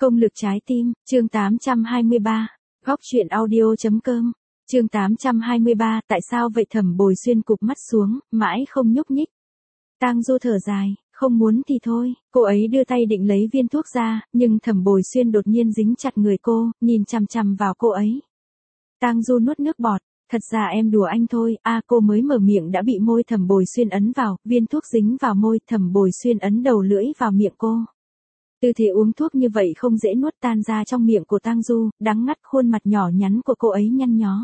Công lực trái tim, chương 823. Góc truyện audio.com. Chương 823, tại sao vậy? Thẩm Bồi Xuyên cụp mắt xuống, mãi không nhúc nhích. Tang Du thở dài, không muốn thì thôi. Cô ấy đưa tay định lấy viên thuốc ra, nhưng Thẩm Bồi Xuyên đột nhiên dính chặt người cô, nhìn chằm chằm vào cô ấy. Tang Du nuốt nước bọt. Thật ra em đùa anh thôi. Cô mới mở miệng đã bị môi Thẩm Bồi Xuyên ấn vào, viên thuốc dính vào môi. Thẩm Bồi Xuyên ấn đầu lưỡi vào miệng cô. Tư thế uống thuốc như vậy không dễ nuốt, tan ra trong miệng của Tang Du, đắng ngắt. Khuôn mặt nhỏ nhắn của cô ấy nhăn nhó.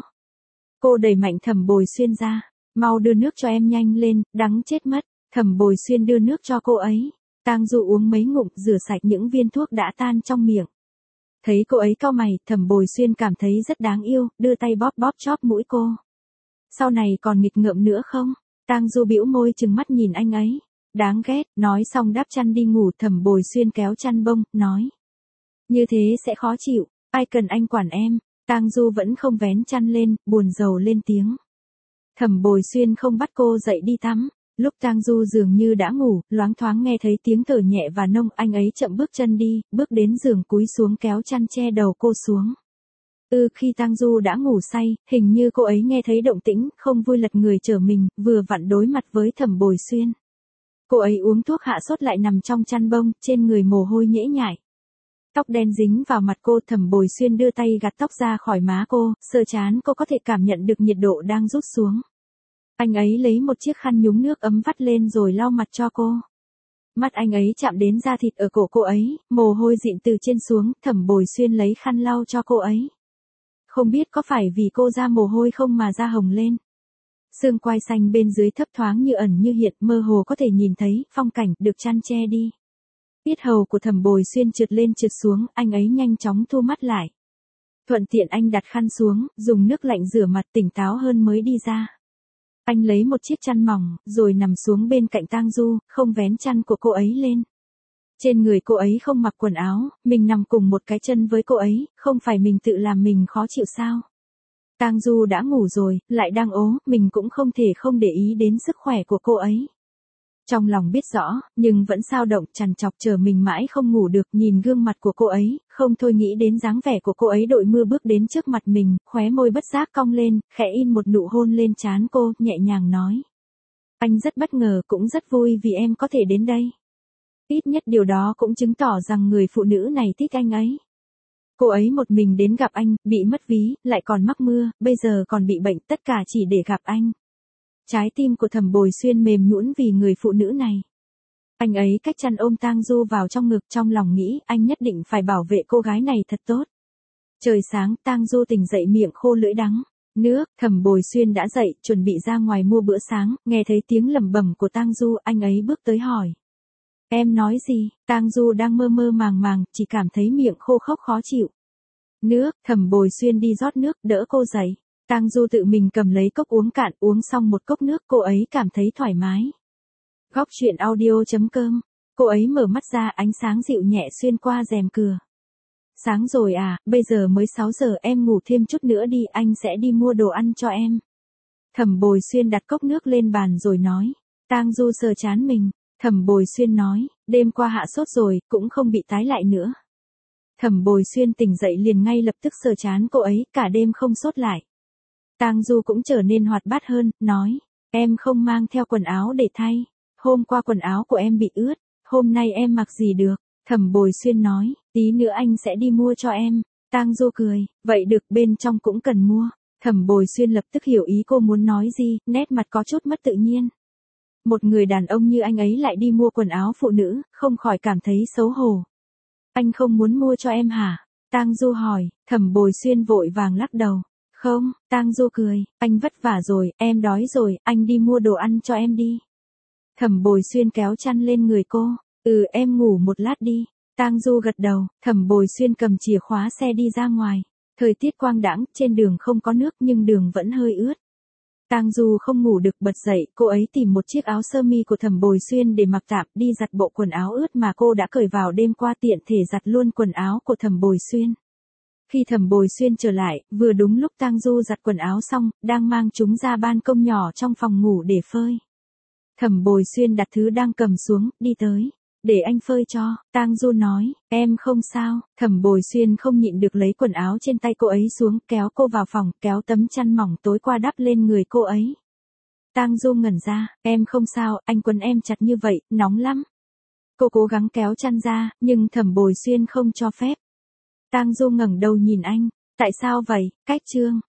Cô đẩy mạnh Thẩm Bồi Xuyên ra. Mau đưa nước cho em nhanh lên, đắng chết mất. Thẩm Bồi Xuyên đưa nước cho cô ấy. Tang Du uống mấy ngụm, rửa sạch những viên thuốc đã tan trong miệng. Thấy cô ấy cau mày, Thẩm Bồi Xuyên cảm thấy rất đáng yêu, đưa tay bóp bóp chóp mũi cô. Sau này còn nghịch ngợm nữa không? Tang Du bĩu môi trừng mắt nhìn anh ấy. Đáng ghét. Nói xong đắp chăn đi ngủ. Thẩm Bồi Xuyên kéo chăn bông, nói. Như thế sẽ khó chịu, ai cần anh quản em. Tang Du vẫn không vén chăn lên, buồn rầu lên tiếng. Thẩm Bồi Xuyên không bắt cô dậy đi tắm. Lúc Tang Du dường như đã ngủ, loáng thoáng nghe thấy tiếng thở nhẹ và nông, anh ấy chậm bước chân đi, bước đến giường cúi xuống kéo chăn che đầu cô xuống. Khi Tang Du đã ngủ say, hình như cô ấy nghe thấy động tĩnh, không vui lật người trở mình, vừa vặn đối mặt với Thẩm Bồi Xuyên. Cô ấy uống thuốc hạ sốt lại nằm trong chăn bông, trên người mồ hôi nhễ nhại. Tóc đen dính vào mặt cô. Thẩm Bồi Xuyên đưa tay gạt tóc ra khỏi má cô, sờ trán cô có thể cảm nhận được nhiệt độ đang rút xuống. Anh ấy lấy một chiếc khăn nhúng nước ấm vắt lên rồi lau mặt cho cô. Mắt anh ấy chạm đến da thịt ở cổ cô ấy, mồ hôi dịn từ trên xuống. Thẩm Bồi Xuyên lấy khăn lau cho cô ấy. Không biết có phải vì cô ra mồ hôi không mà da hồng lên. Xương quai xanh bên dưới thấp thoáng như ẩn như hiện, mơ hồ có thể nhìn thấy phong cảnh được chăn che đi. Yết hầu của Thẩm Bồi Xuyên trượt lên trượt xuống, anh ấy nhanh chóng thu mắt lại. Thuận tiện anh đặt khăn xuống, dùng nước lạnh rửa mặt, tỉnh táo hơn mới đi ra. Anh lấy một chiếc chăn mỏng, rồi nằm xuống bên cạnh Tang Du, không vén chăn của cô ấy lên. Trên người cô ấy không mặc quần áo, mình nằm cùng một cái chân với cô ấy, không phải mình tự làm mình khó chịu sao? Tang Du đã ngủ rồi, lại đang ốm, mình cũng không thể không để ý đến sức khỏe của cô ấy. Trong lòng biết rõ, nhưng vẫn xao động trằn trọc chờ mình mãi không ngủ được, nhìn gương mặt của cô ấy, không thôi nghĩ đến dáng vẻ của cô ấy đội mưa bước đến trước mặt mình, khóe môi bất giác cong lên, khẽ in một nụ hôn lên trán cô, nhẹ nhàng nói. Anh rất bất ngờ, cũng rất vui vì em có thể đến đây. Ít nhất điều đó cũng chứng tỏ rằng người phụ nữ này thích anh ấy. Cô ấy một mình đến gặp anh, bị mất ví, lại còn mắc mưa, bây giờ còn bị bệnh, tất cả chỉ để gặp anh. Trái tim của Thẩm Bồi Xuyên mềm nhũn vì người phụ nữ này. Anh ấy cách chăn ôm Tang Du vào trong ngực, trong lòng nghĩ anh nhất định phải bảo vệ cô gái này thật tốt. Trời sáng, Tang Du tỉnh dậy miệng khô lưỡi đắng. Nước. Thẩm Bồi Xuyên đã dậy, chuẩn bị ra ngoài mua bữa sáng, nghe thấy tiếng lẩm bẩm của Tang Du, anh ấy bước tới hỏi. Em nói gì? Tang Du đang mơ mơ màng màng, chỉ cảm thấy miệng khô khốc khó chịu. Nước. Thẩm Bồi Xuyên đi rót nước, đỡ cô dậy. Tang Du tự mình cầm lấy cốc uống cạn, uống xong một cốc nước, cô ấy cảm thấy thoải mái. Góc truyện audio.com. Cô ấy mở mắt ra, ánh sáng dịu nhẹ xuyên qua rèm cửa. Sáng rồi à, bây giờ mới 6 giờ, em ngủ thêm chút nữa đi, anh sẽ đi mua đồ ăn cho em. Thẩm Bồi Xuyên đặt cốc nước lên bàn rồi nói. Tang Du sờ trán mình. Thẩm Bồi Xuyên nói, đêm qua hạ sốt rồi, cũng không bị tái lại nữa. Thẩm Bồi Xuyên tỉnh dậy liền ngay lập tức sờ trán cô ấy, cả đêm không sốt lại. Tang Du cũng trở nên hoạt bát hơn, nói, em không mang theo quần áo để thay. Hôm qua quần áo của em bị ướt, hôm nay em mặc gì được. Thẩm Bồi Xuyên nói, tí nữa anh sẽ đi mua cho em. Tang Du cười, vậy được, bên trong cũng cần mua. Thẩm Bồi Xuyên lập tức hiểu ý cô muốn nói gì, nét mặt có chút mất tự nhiên. Một người đàn ông như anh ấy lại đi mua quần áo phụ nữ, không khỏi cảm thấy xấu hổ. Anh không muốn mua cho em hả? Tang Du hỏi. Thẩm Bồi Xuyên vội vàng lắc đầu. Không. Tang Du cười, anh vất vả rồi, em đói rồi, anh đi mua đồ ăn cho em đi. Thẩm Bồi Xuyên kéo chăn lên người cô. Em ngủ một lát đi. Tang Du gật đầu. Thẩm Bồi Xuyên cầm chìa khóa xe đi ra ngoài. Thời tiết quang đãng, trên đường không có nước nhưng đường vẫn hơi ướt. Tang Du không ngủ được, bật dậy, cô ấy tìm một chiếc áo sơ mi của Thẩm Bồi Xuyên để mặc tạm, đi giặt bộ quần áo ướt mà cô đã cởi vào đêm qua, tiện thể giặt luôn quần áo của Thẩm Bồi Xuyên. Khi Thẩm Bồi Xuyên trở lại, vừa đúng lúc Tang Du giặt quần áo xong, đang mang chúng ra ban công nhỏ trong phòng ngủ để phơi. Thẩm Bồi Xuyên đặt thứ đang cầm xuống, đi tới. để anh phơi cho, Tang Du nói, em không sao, Thẩm Bồi Xuyên không nhịn được lấy quần áo trên tay cô ấy xuống, kéo cô vào phòng, kéo tấm chăn mỏng tối qua đắp lên người cô ấy. Tang Du ngẩn ra, em không sao, anh quấn em chặt như vậy, nóng lắm. Cô cố gắng kéo chăn ra, nhưng Thẩm Bồi Xuyên không cho phép. Tang Du ngẩng đầu nhìn anh, tại sao vậy, Cách Trương,